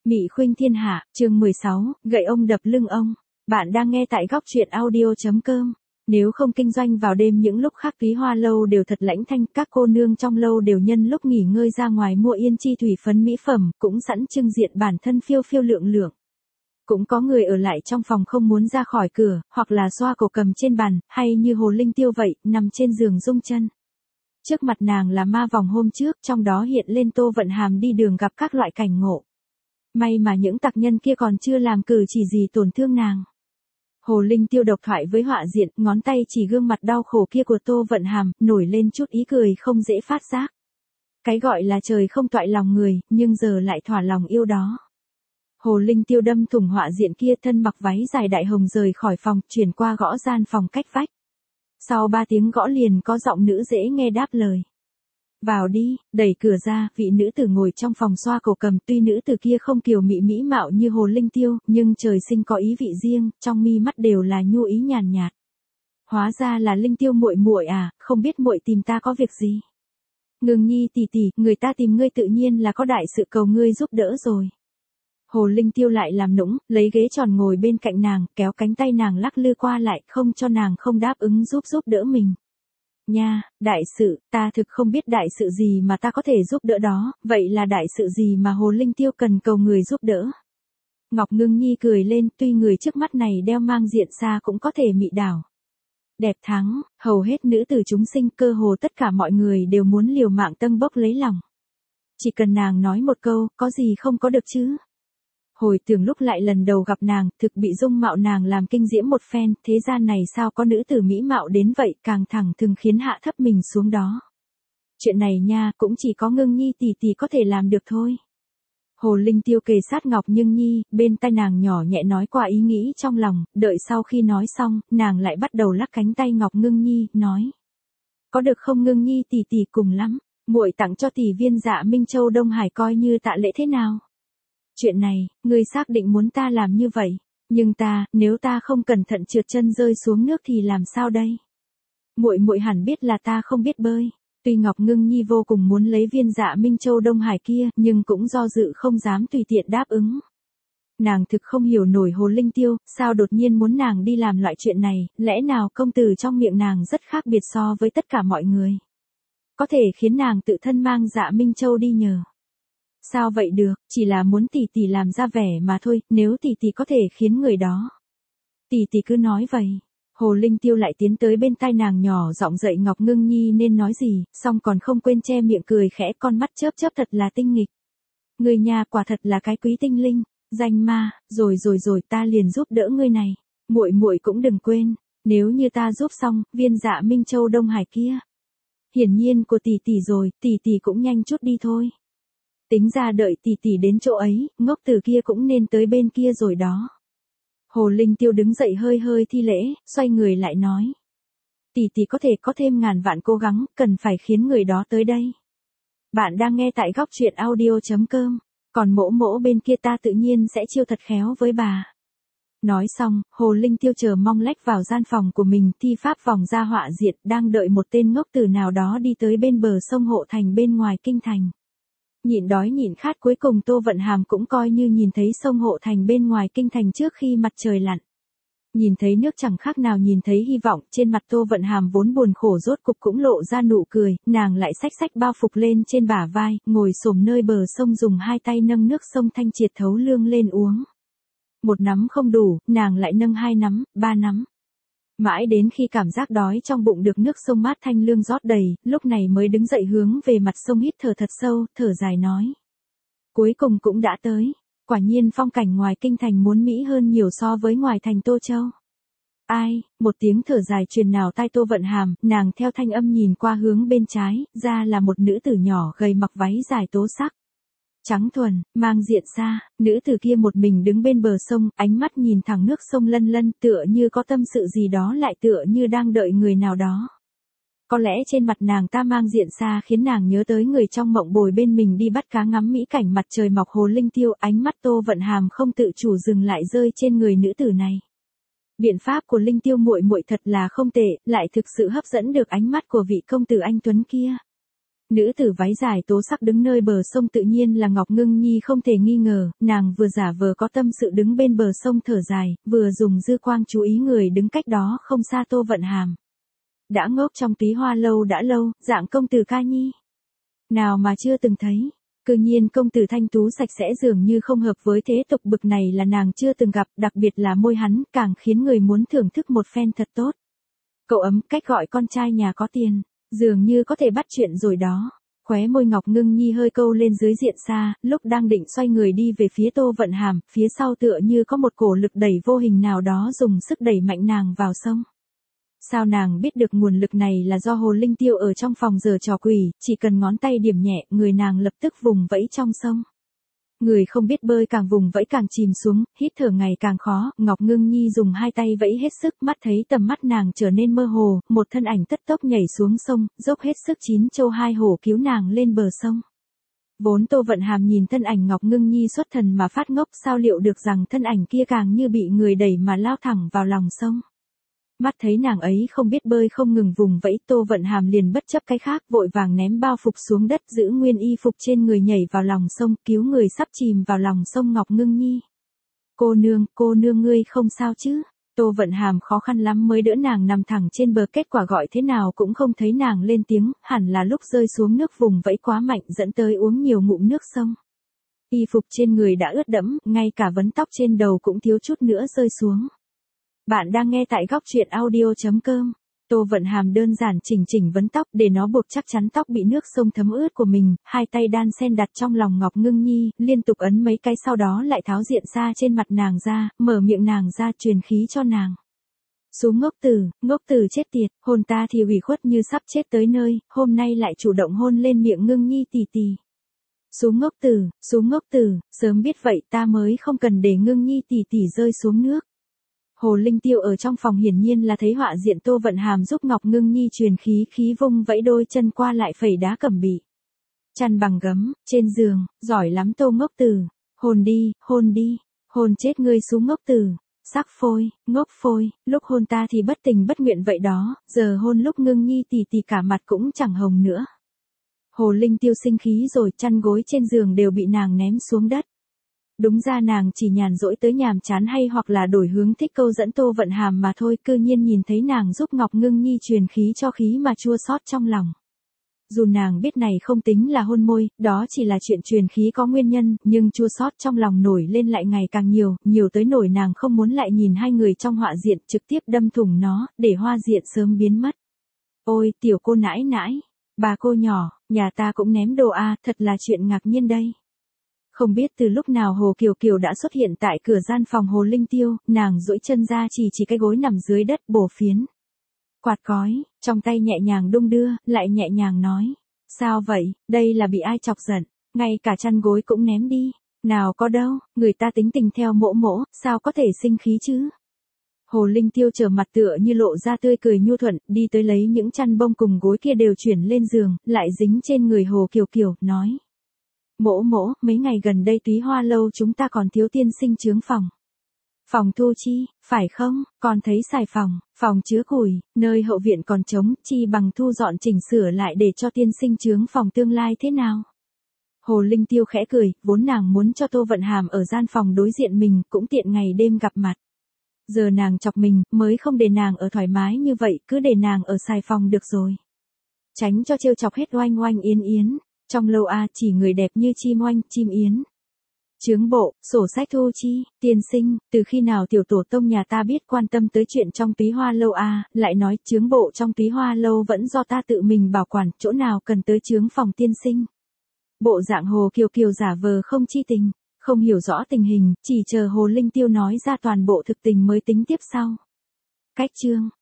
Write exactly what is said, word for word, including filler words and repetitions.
Mị khuynh thiên hạ, chương mười sáu, gậy ông đập lưng ông. Bạn đang nghe tại góc truyện audio chấm com. Nếu không kinh doanh vào đêm những lúc khác Túy Hoa lâu đều thật lãnh thanh, các cô nương trong lâu đều nhân lúc nghỉ ngơi ra ngoài mua yên chi thủy phấn mỹ phẩm, cũng sẵn trưng diện bản thân phiêu phiêu lượng lượng. Cũng có người ở lại trong phòng không muốn ra khỏi cửa, hoặc là xoa cổ cầm trên bàn, hay như Hồ Linh Tiêu vậy, nằm trên giường rung chân. Trước mặt nàng là ma vòng hôm trước, trong đó hiện lên Tô Vận Hàm đi đường gặp các loại cảnh ngộ. May mà những tặc nhân kia còn chưa làm cử chỉ gì tổn thương nàng. Hồ Linh Tiêu độc thoại với họa diện, ngón tay chỉ gương mặt đau khổ kia của Tô Vận Hàm, nổi lên chút ý cười không dễ phát giác. Cái gọi là trời không toại lòng người, nhưng giờ lại thỏa lòng yêu đó. Hồ Linh Tiêu đâm thủng họa diện kia, thân mặc váy dài đại hồng rời khỏi phòng, chuyển qua gõ gian phòng cách vách. Sau ba tiếng gõ liền có giọng nữ dễ nghe đáp lời. Vào đi, đẩy cửa ra, vị nữ tử ngồi trong phòng xoa cổ cầm, tuy nữ tử kia không kiều mị mỹ mạo như Hồ Linh Tiêu, nhưng trời sinh có ý vị riêng, trong mi mắt đều là nhu ý nhàn nhạt. Hóa ra là Linh Tiêu muội muội à, không biết muội tìm ta có việc gì? Ngưng Nhi tỷ tỷ, người ta tìm ngươi tự nhiên là có đại sự cầu ngươi giúp đỡ rồi. Hồ Linh Tiêu lại làm nũng, lấy ghế tròn ngồi bên cạnh nàng, kéo cánh tay nàng lắc lư qua lại, không cho nàng không đáp ứng giúp giúp đỡ mình. Nha, đại sự, ta thực không biết đại sự gì mà ta có thể giúp đỡ đó, vậy là đại sự gì mà Hồ Linh Tiêu cần cầu người giúp đỡ? Ngọc Ngưng Nhi cười lên, tuy người trước mắt này đeo mang diện xa cũng có thể mị đảo. Đẹp thắng, hầu hết nữ tử chúng sinh, cơ hồ tất cả mọi người đều muốn liều mạng tâng bốc lấy lòng. Chỉ cần nàng nói một câu, có gì không có được chứ? Hồi tưởng lúc lại lần đầu gặp nàng, thực bị dung mạo nàng làm kinh diễm một phen, thế gian này sao có nữ tử mỹ mạo đến vậy, càng thẳng thừng khiến hạ thấp mình xuống đó. Chuyện này nha, cũng chỉ có Ngưng Nhi tỷ tỷ có thể làm được thôi. Hồ Linh Tiêu kề sát Ngọc Ngưng Nhi, bên tai nàng nhỏ nhẹ nói qua ý nghĩ trong lòng, đợi sau khi nói xong, nàng lại bắt đầu lắc cánh tay Ngọc Ngưng Nhi, nói. Có được không Ngưng Nhi tỷ tỷ, cùng lắm, muội tặng cho tỷ viên Dạ Minh Châu Đông Hải coi như tạ lễ thế nào? Chuyện này, ngươi xác định muốn ta làm như vậy, nhưng ta, nếu ta không cẩn thận trượt chân rơi xuống nước thì làm sao đây? Muội muội hẳn biết là ta không biết bơi. Tuy Ngọc Ngưng Nhi vô cùng muốn lấy viên Dạ Minh Châu Đông Hải kia, nhưng cũng do dự không dám tùy tiện đáp ứng. Nàng thực không hiểu nổi Hồ Linh Tiêu, sao đột nhiên muốn nàng đi làm loại chuyện này, lẽ nào công từ trong miệng nàng rất khác biệt so với tất cả mọi người? Có thể khiến nàng tự thân mang Dạ Minh Châu đi nhờ. Sao vậy được, chỉ là muốn tỷ tỷ làm ra vẻ mà thôi, nếu tỷ tỷ có thể khiến người đó. Tỷ tỷ cứ nói vậy. Hồ Linh Tiêu lại tiến tới bên tai nàng nhỏ giọng dạy Ngọc Ngưng Nhi nên nói gì, xong còn không quên che miệng cười khẽ, con mắt chớp chớp thật là tinh nghịch. Người nhà quả thật là cái quý tinh linh, danh ma, rồi rồi rồi ta liền giúp đỡ ngươi này. Muội muội cũng đừng quên, nếu như ta giúp xong, viên Dạ Minh Châu Đông Hải kia. Hiển nhiên của tỷ tỷ rồi, tỷ tỷ cũng nhanh chút đi thôi. Tính ra đợi tỷ tỷ đến chỗ ấy, ngốc tử kia cũng nên tới bên kia rồi đó. Hồ Linh Tiêu đứng dậy hơi hơi thi lễ, xoay người lại nói. Tỷ tỷ có thể có thêm ngàn vạn cố gắng, cần phải khiến người đó tới đây. Bạn đang nghe tại góc truyện audio chấm com, còn mỗ mỗ bên kia ta tự nhiên sẽ chiêu thật khéo với bà. Nói xong, Hồ Linh Tiêu chờ mong lách vào gian phòng của mình, thi pháp vòng ra họa diện, đang đợi một tên ngốc tử nào đó đi tới bên bờ sông Hộ Thành bên ngoài kinh thành. Nhịn đói nhịn khát cuối cùng Tô Vận Hàm cũng coi như nhìn thấy sông Hộ Thành bên ngoài kinh thành trước khi mặt trời lặn. Nhìn thấy nước chẳng khác nào nhìn thấy hy vọng, trên mặt Tô Vận Hàm vốn buồn khổ rốt cục cũng lộ ra nụ cười, nàng lại xách xách bao phục lên trên bả vai, ngồi xổm nơi bờ sông dùng hai tay nâng nước sông thanh triệt thấu lương lên uống. Một nắm không đủ, nàng lại nâng hai nắm, ba nắm. Mãi đến khi cảm giác đói trong bụng được nước sông mát thanh lương rót đầy, lúc này mới đứng dậy hướng về mặt sông hít thở thật sâu, thở dài nói. Cuối cùng cũng đã tới, quả nhiên phong cảnh ngoài kinh thành muốn mỹ hơn nhiều so với ngoài thành Tô Châu. Ai, một tiếng thở dài truyền nào tai Tô Vận Hàm, nàng theo thanh âm nhìn qua hướng bên trái, ra là một nữ tử nhỏ gầy mặc váy dài tố sắc. Trắng thuần, mang diện xa, nữ tử kia một mình đứng bên bờ sông, ánh mắt nhìn thẳng nước sông lân lân, tựa như có tâm sự gì đó, lại tựa như đang đợi người nào đó. Có lẽ trên mặt nàng ta mang diện xa khiến nàng nhớ tới người trong mộng bồi bên mình đi bắt cá ngắm mỹ cảnh mặt trời mọc. Hồ Linh Tiêu, ánh mắt Tô Vận Hàm không tự chủ dừng lại rơi trên người nữ tử này. Biện pháp của Linh Tiêu muội muội thật là không tệ, lại thực sự hấp dẫn được ánh mắt của vị công tử anh tuấn kia. Nữ tử váy dài tố sắc đứng nơi bờ sông tự nhiên là Ngọc Ngưng Nhi không thể nghi ngờ, nàng vừa giả vờ có tâm sự đứng bên bờ sông thở dài, vừa dùng dư quang chú ý người đứng cách đó không xa Tô Vận Hàm. Đã ngốc trong Túy Hoa lâu đã lâu, dạng công tử ca nhi. Nào mà chưa từng thấy. Cư nhiên công tử thanh tú sạch sẽ dường như không hợp với thế tục bực này là nàng chưa từng gặp, đặc biệt là môi hắn càng khiến người muốn thưởng thức một phen thật tốt. Cậu ấm, cách gọi con trai nhà có tiền, dường như có thể bắt chuyện rồi đó. Khóe môi Ngọc Ngưng Nhi hơi câu lên dưới diện xa, lúc đang định xoay người đi về phía Tô Vận Hàm, phía sau tựa như có một cổ lực đẩy vô hình nào đó dùng sức đẩy mạnh nàng vào sông. Sao nàng biết được nguồn lực này là do Hồ Linh Tiêu ở trong phòng giở trò quỷ, chỉ cần ngón tay điểm nhẹ, người nàng lập tức vùng vẫy trong sông. Người không biết bơi càng vùng vẫy càng chìm xuống, hít thở ngày càng khó, Ngọc Ngưng Nhi dùng hai tay vẫy hết sức, mắt thấy tầm mắt nàng trở nên mơ hồ, một thân ảnh tất tốc nhảy xuống sông, dốc hết sức chín châu hai hổ cứu nàng lên bờ sông. Vốn Tô Vận Hàm nhìn thân ảnh Ngọc Ngưng Nhi xuất thần mà phát ngốc, sao liệu được rằng thân ảnh kia càng như bị người đẩy mà lao thẳng vào lòng sông. Mắt thấy nàng ấy không biết bơi không ngừng vùng vẫy, Tô Vận Hàm liền bất chấp cái khác, vội vàng ném bao phục xuống đất, giữ nguyên y phục trên người nhảy vào lòng sông, cứu người sắp chìm vào lòng sông Ngọc Ngưng Nhi. Cô nương, cô nương ngươi không sao chứ? Tô Vận Hàm khó khăn lắm mới đỡ nàng nằm thẳng trên bờ, kết quả gọi thế nào cũng không thấy nàng lên tiếng, hẳn là lúc rơi xuống nước vùng vẫy quá mạnh dẫn tới uống nhiều ngụm nước sông. Y phục trên người đã ướt đẫm, ngay cả vấn tóc trên đầu cũng thiếu chút nữa rơi xuống. Bạn đang nghe tại góc truyện audio chấm com. Tô Vận Hàm đơn giản chỉnh chỉnh vấn tóc để nó buộc chắc chắn tóc bị nước sông thấm ướt của mình, hai tay đan sen đặt trong lòng Ngọc Ngưng Nhi, liên tục ấn mấy cái sau đó lại tháo diện sa trên mặt nàng ra, mở miệng nàng ra truyền khí cho nàng. Xuống ngốc tử, ngốc tử chết tiệt, hồn ta thì ủy khuất như sắp chết tới nơi, hôm nay lại chủ động hôn lên miệng Ngưng Nhi tỉ tỉ. Xuống ngốc tử, xuống ngốc tử, sớm biết vậy ta mới không cần để Ngưng Nhi tỉ tỉ rơi xuống nước. Hồ Linh Tiêu ở trong phòng hiển nhiên là thấy họa diện Tô Vận Hàm giúp Ngọc Ngưng Nhi truyền khí, khí vung vẫy đôi chân qua lại phẩy đá cẩm bị. Chăn bằng gấm, trên giường, giỏi lắm Tô ngốc tử, hôn đi, hôn đi, hôn chết ngươi xuống ngốc tử, sắc phôi, ngốc phôi, lúc hôn ta thì bất tình bất nguyện vậy đó, giờ hôn lúc Ngưng Nhi tỉ tỉ cả mặt cũng chẳng hồng nữa. Hồ Linh Tiêu sinh khí rồi, chăn gối trên giường đều bị nàng ném xuống đất. Đúng ra nàng chỉ nhàn rỗi tới nhàm chán hay hoặc là đổi hướng thích câu dẫn Tô Vận Hàm mà thôi, cư nhiên nhìn thấy nàng giúp Ngọc Ngưng Nhi truyền khí cho khí mà chua xót trong lòng. Dù nàng biết này không tính là hôn môi, đó chỉ là chuyện truyền khí có nguyên nhân, nhưng chua xót trong lòng nổi lên lại ngày càng nhiều, nhiều tới nổi nàng không muốn lại nhìn hai người trong họa diện, trực tiếp đâm thủng nó, để hoa diện sớm biến mất. Ôi, tiểu cô nãi nãi, bà cô nhỏ, nhà ta cũng ném đồ a, à, thật là chuyện ngạc nhiên đây. Không biết từ lúc nào Hồ Kiều Kiều đã xuất hiện tại cửa gian phòng Hồ Linh Tiêu, nàng duỗi chân ra chỉ chỉ cái gối nằm dưới đất bổ phiến. Quạt cói, trong tay nhẹ nhàng đung đưa, lại nhẹ nhàng nói. Sao vậy, đây là bị ai chọc giận, ngay cả chăn gối cũng ném đi. Nào có đâu, người ta tính tình theo mỗ mỗ, sao có thể sinh khí chứ. Hồ Linh Tiêu trở mặt tựa như lộ ra tươi cười nhu thuận, đi tới lấy những chăn bông cùng gối kia đều chuyển lên giường, lại dính trên người Hồ Kiều Kiều, nói. Mỗ mỗ, mấy ngày gần đây Túy Hoa lâu chúng ta còn thiếu tiên sinh chướng phòng. Phòng thu chi, phải không, còn thấy xài phòng, phòng chứa củi, nơi hậu viện còn trống, chi bằng thu dọn chỉnh sửa lại để cho tiên sinh chướng phòng tương lai thế nào. Hồ Linh Tiêu khẽ cười, vốn nàng muốn cho Tô Vận Hàm ở gian phòng đối diện mình, cũng tiện ngày đêm gặp mặt. Giờ nàng chọc mình, mới không để nàng ở thoải mái như vậy, cứ để nàng ở xài phòng được rồi. Tránh cho trêu chọc hết oanh oanh yến yến. Trong lâu a chỉ người đẹp như chim oanh, chim yến. Chướng bộ, sổ sách thu chi, tiên sinh, từ khi nào tiểu tổ tông nhà ta biết quan tâm tới chuyện trong Túy Hoa lâu a, lại nói chướng bộ trong Túy Hoa lâu vẫn do ta tự mình bảo quản, chỗ nào cần tới chướng phòng tiên sinh. Bộ dạng Hồ Kiều Kiều giả vờ không chi tình, không hiểu rõ tình hình, chỉ chờ Hồ Linh Tiêu nói ra toàn bộ thực tình mới tính tiếp sau. Cách chương,